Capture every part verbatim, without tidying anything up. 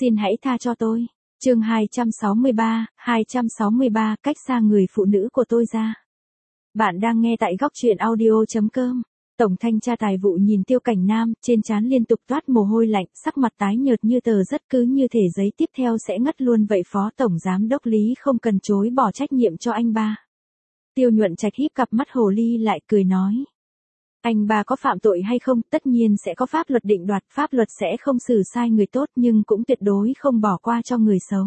Xin hãy tha cho tôi. Chương hai trăm sáu mươi ba, hai trăm sáu mươi ba cách xa người phụ nữ của tôi ra. Bạn đang nghe tại góc truyện audio chấm com. Tổng thanh tra tài vụ nhìn Tiêu Cảnh Nam, trên trán liên tục toát mồ hôi lạnh, sắc mặt tái nhợt như tờ rất cứ như thể giấy tiếp theo sẽ ngất luôn vậy. Phó tổng giám đốc Lý không cần chối bỏ trách nhiệm cho anh ba. Tiêu Nhuận Trạch híp cặp mắt hồ ly lại cười nói. Anh ba có phạm tội hay không, tất nhiên sẽ có pháp luật định đoạt, pháp luật sẽ không xử sai người tốt nhưng cũng tuyệt đối không bỏ qua cho người xấu.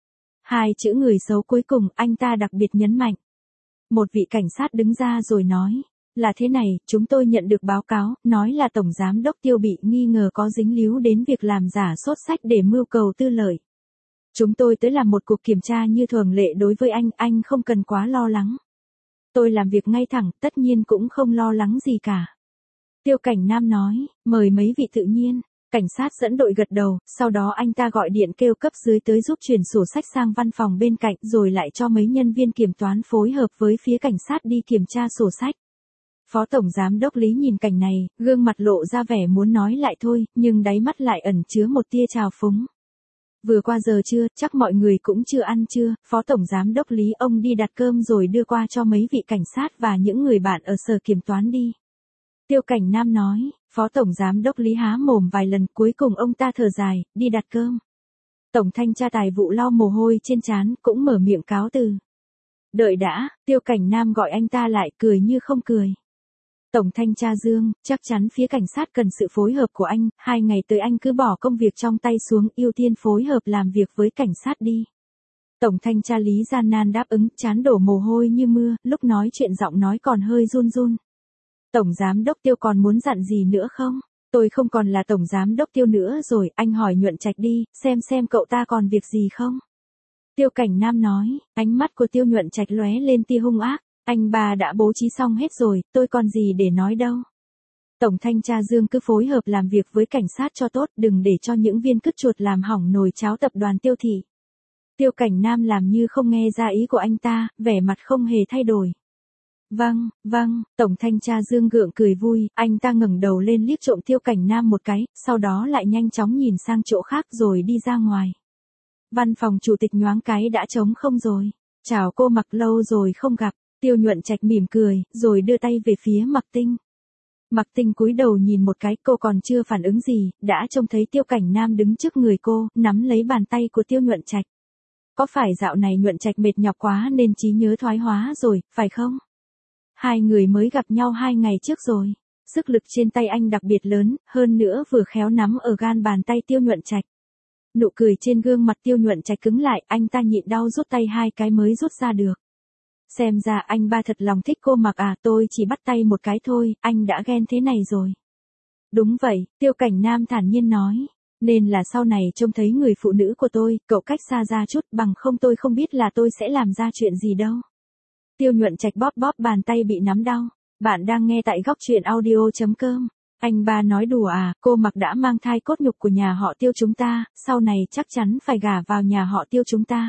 Hai chữ người xấu cuối cùng anh ta đặc biệt nhấn mạnh. Một vị cảnh sát đứng ra rồi nói, là thế này, chúng tôi nhận được báo cáo, nói là Tổng Giám đốc Tiêu bị nghi ngờ có dính líu đến việc làm giả sốt sách để mưu cầu tư lợi. Chúng tôi tới làm một cuộc kiểm tra như thường lệ đối với anh, anh không cần quá lo lắng. Tôi làm việc ngay thẳng, tất nhiên cũng không lo lắng gì cả. Tiêu Cảnh Nam nói, mời mấy vị tự nhiên. Cảnh sát dẫn đội gật đầu, sau đó anh ta gọi điện kêu cấp dưới tới giúp chuyển sổ sách sang văn phòng bên cạnh rồi lại cho mấy nhân viên kiểm toán phối hợp với phía cảnh sát đi kiểm tra sổ sách. Phó Tổng Giám đốc Lý nhìn cảnh này, gương mặt lộ ra vẻ muốn nói lại thôi, nhưng đáy mắt lại ẩn chứa một tia trào phúng. Vừa qua giờ trưa, chắc mọi người cũng chưa ăn trưa, Phó Tổng Giám đốc Lý ông đi đặt cơm rồi đưa qua cho mấy vị cảnh sát và những người bạn ở sở kiểm toán đi. Tiêu Cảnh Nam nói, Phó Tổng Giám đốc Lý há mồm vài lần cuối cùng ông ta thở dài, đi đặt cơm. Tổng thanh tra tài vụ lau mồ hôi trên trán cũng mở miệng cáo từ. Đợi đã, Tiêu Cảnh Nam gọi anh ta lại cười như không cười. Tổng thanh tra Dương, chắc chắn phía cảnh sát cần sự phối hợp của anh, hai ngày tới anh cứ bỏ công việc trong tay xuống ưu tiên phối hợp làm việc với cảnh sát đi. Tổng thanh tra Lý gian nan đáp ứng, trán đổ mồ hôi như mưa, lúc nói chuyện giọng nói còn hơi run run. Tổng Giám đốc Tiêu còn muốn dặn gì nữa không? Tôi không còn là Tổng Giám đốc Tiêu nữa rồi, anh hỏi Nhuận Trạch đi, xem xem cậu ta còn việc gì không? Tiêu Cảnh Nam nói, ánh mắt của Tiêu Nhuận Trạch lóe lên tia hung ác. Anh ba đã bố trí xong hết rồi, tôi còn gì để nói đâu. Tổng thanh tra Dương cứ phối hợp làm việc với cảnh sát cho tốt, đừng để cho những viên cứt chuột làm hỏng nồi cháo tập đoàn Tiêu thị. Tiêu Cảnh Nam làm như không nghe ra ý của anh ta, vẻ mặt không hề thay đổi. Vâng, vâng, Tổng thanh tra Dương gượng cười vui, anh ta ngẩng đầu lên liếc trộm Tiêu Cảnh Nam một cái, sau đó lại nhanh chóng nhìn sang chỗ khác rồi đi ra ngoài. Văn phòng chủ tịch nhoáng cái đã trống không rồi. Chào cô Mặc, lâu rồi không gặp. Tiêu Nhuận Trạch mỉm cười, rồi đưa tay về phía Mặc Tinh. Mặc Tinh cúi đầu nhìn một cái, cô còn chưa phản ứng gì, đã trông thấy Tiêu Cảnh Nam đứng trước người cô, nắm lấy bàn tay của Tiêu Nhuận Trạch. Có phải dạo này Nhuận Trạch mệt nhọc quá nên trí nhớ thoái hóa rồi, phải không? Hai người mới gặp nhau hai ngày trước rồi. Sức lực trên tay anh đặc biệt lớn, hơn nữa vừa khéo nắm ở gan bàn tay Tiêu Nhuận Trạch. Nụ cười trên gương mặt Tiêu Nhuận Trạch cứng lại, anh ta nhịn đau rút tay hai cái mới rút ra được. Xem ra anh ba thật lòng thích cô Mặc à, tôi chỉ bắt tay một cái thôi, anh đã ghen thế này rồi. Đúng vậy, Tiêu Cảnh Nam thản nhiên nói. Nên là sau này trông thấy người phụ nữ của tôi, cậu cách xa ra chút, bằng không tôi không biết là tôi sẽ làm ra chuyện gì đâu. Tiêu Nhuận Trạch bóp bóp bàn tay bị nắm đau. Bạn đang nghe tại góc truyện audio chấm com. Anh ba nói đùa à, cô Mặc đã mang thai cốt nhục của nhà họ Tiêu chúng ta, sau này chắc chắn phải gả vào nhà họ Tiêu chúng ta.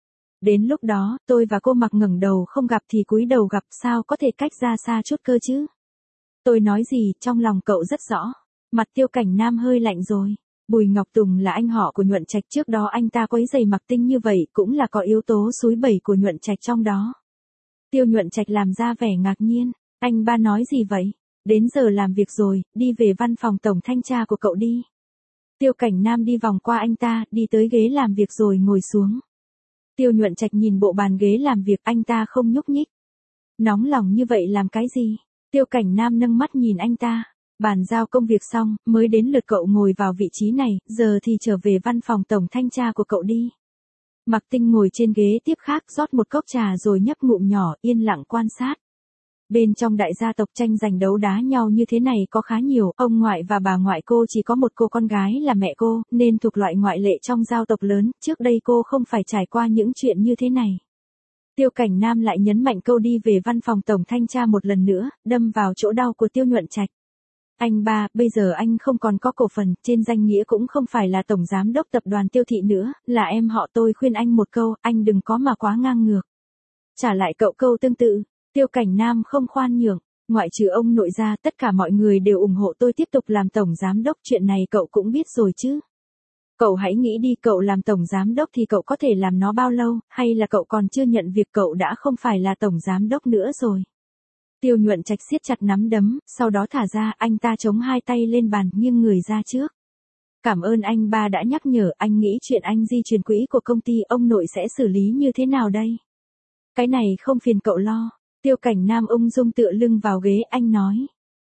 Đến lúc đó, tôi và cô Mặc ngẩng đầu không gặp thì cúi đầu gặp, sao có thể cách ra xa chút cơ chứ? Tôi nói gì, trong lòng cậu rất rõ. Mặt Tiêu Cảnh Nam hơi lạnh rồi. Bùi Ngọc Tùng là anh họ của Nhuận Trạch, trước đó anh ta quấy rầy Mặc Tinh như vậy cũng là có yếu tố xúi bẩy của Nhuận Trạch trong đó. Tiêu Nhuận Trạch làm ra vẻ ngạc nhiên. Anh ba nói gì vậy? Đến giờ làm việc rồi, đi về văn phòng tổng thanh tra của cậu đi. Tiêu Cảnh Nam đi vòng qua anh ta, đi tới ghế làm việc rồi ngồi xuống. Tiêu Nhuận Trạch nhìn bộ bàn ghế làm việc, anh ta không nhúc nhích. Nóng lòng như vậy làm cái gì? Tiêu Cảnh Nam nâng mắt nhìn anh ta. Bàn giao công việc xong, mới đến lượt cậu ngồi vào vị trí này, giờ thì trở về văn phòng tổng thanh tra của cậu đi. Mặc Tinh ngồi trên ghế tiếp khác, rót một cốc trà rồi nhấp ngụm nhỏ, yên lặng quan sát. Bên trong đại gia tộc tranh giành đấu đá nhau như thế này có khá nhiều, ông ngoại và bà ngoại cô chỉ có một cô con gái là mẹ cô, nên thuộc loại ngoại lệ trong gia tộc lớn, trước đây cô không phải trải qua những chuyện như thế này. Tiêu Cảnh Nam lại nhấn mạnh câu đi về văn phòng tổng thanh tra một lần nữa, đâm vào chỗ đau của Tiêu Nhuận Trạch. Anh ba, bây giờ anh không còn có cổ phần, trên danh nghĩa cũng không phải là tổng giám đốc tập đoàn Tiêu thị nữa, là em họ tôi khuyên anh một câu, anh đừng có mà quá ngang ngược. Trả lại cậu câu tương tự. Tiêu Cảnh Nam không khoan nhượng, ngoại trừ ông nội ra tất cả mọi người đều ủng hộ tôi tiếp tục làm tổng giám đốc, chuyện này cậu cũng biết rồi chứ. Cậu hãy nghĩ đi, cậu làm tổng giám đốc thì cậu có thể làm nó bao lâu, hay là cậu còn chưa nhận việc cậu đã không phải là tổng giám đốc nữa rồi. Tiêu Nhuận Trạch siết chặt nắm đấm, sau đó thả ra, anh ta chống hai tay lên bàn, nghiêng người ra trước. Cảm ơn anh ba đã nhắc nhở, anh nghĩ chuyện anh di chuyển quỹ của công ty ông nội sẽ xử lý như thế nào đây? Cái này không phiền cậu lo. Tiêu Cảnh Nam ung dung tựa lưng vào ghế, anh nói.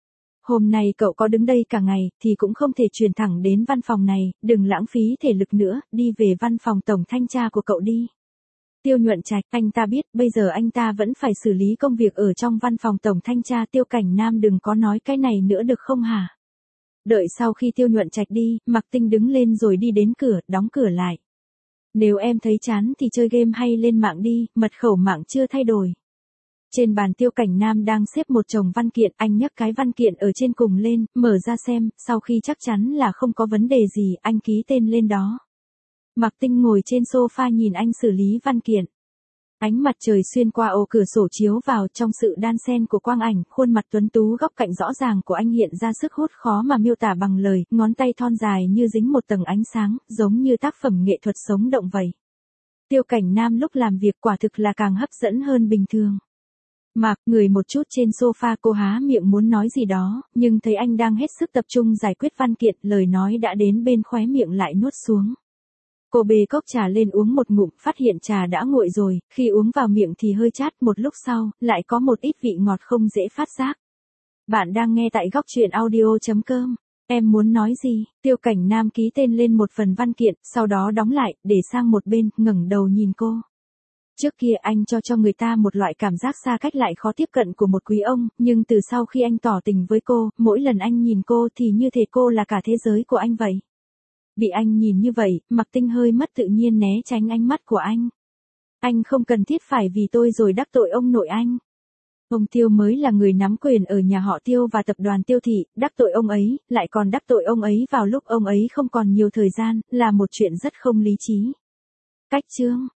Hôm nay cậu có đứng đây cả ngày, thì cũng không thể truyền thẳng đến văn phòng này, đừng lãng phí thể lực nữa, đi về văn phòng tổng thanh tra của cậu đi. Tiêu Nhuận Trạch, anh ta biết, bây giờ anh ta vẫn phải xử lý công việc ở trong văn phòng tổng thanh tra. Tiêu Cảnh Nam đừng có nói cái này nữa được không hả? Đợi sau khi Tiêu Nhuận Trạch đi, Mạc Tinh đứng lên rồi đi đến cửa, đóng cửa lại. Nếu em thấy chán thì chơi game hay lên mạng đi, mật khẩu mạng chưa thay đổi. Trên bàn Tiêu Cảnh Nam đang xếp một chồng văn kiện, anh nhấc cái văn kiện ở trên cùng lên, mở ra xem, sau khi chắc chắn là không có vấn đề gì, anh ký tên lên đó. Mạc Tinh ngồi trên sofa nhìn anh xử lý văn kiện. Ánh mặt trời xuyên qua ô cửa sổ chiếu vào, trong sự đan xen của quang ảnh, khuôn mặt tuấn tú góc cạnh rõ ràng của anh hiện ra sức hút khó mà miêu tả bằng lời, ngón tay thon dài như dính một tầng ánh sáng, giống như tác phẩm nghệ thuật sống động vậy. Tiêu Cảnh Nam lúc làm việc quả thực là càng hấp dẫn hơn bình thường. Mạc, người một chút trên sofa, cô há miệng muốn nói gì đó, nhưng thấy anh đang hết sức tập trung giải quyết văn kiện, lời nói đã đến bên khóe miệng lại nuốt xuống. Cô bê cốc trà lên uống một ngụm, phát hiện trà đã nguội rồi, khi uống vào miệng thì hơi chát, một lúc sau, lại có một ít vị ngọt không dễ phát giác. Bạn đang nghe tại góc truyện audio chấm com. Em muốn nói gì? Tiêu Cảnh Nam ký tên lên một phần văn kiện, sau đó đóng lại, để sang một bên, ngẩng đầu nhìn cô. Trước kia anh cho cho người ta một loại cảm giác xa cách lại khó tiếp cận của một quý ông, nhưng từ sau khi anh tỏ tình với cô, mỗi lần anh nhìn cô thì như thể cô là cả thế giới của anh vậy. Bị anh nhìn như vậy, Mạc Tinh hơi mất tự nhiên né tránh ánh mắt của anh. Anh không cần thiết phải vì tôi rồi đắc tội ông nội anh. Ông Tiêu mới là người nắm quyền ở nhà họ Tiêu và tập đoàn Tiêu Thị, đắc tội ông ấy, lại còn đắc tội ông ấy vào lúc ông ấy không còn nhiều thời gian, là một chuyện rất không lý trí. Cách chương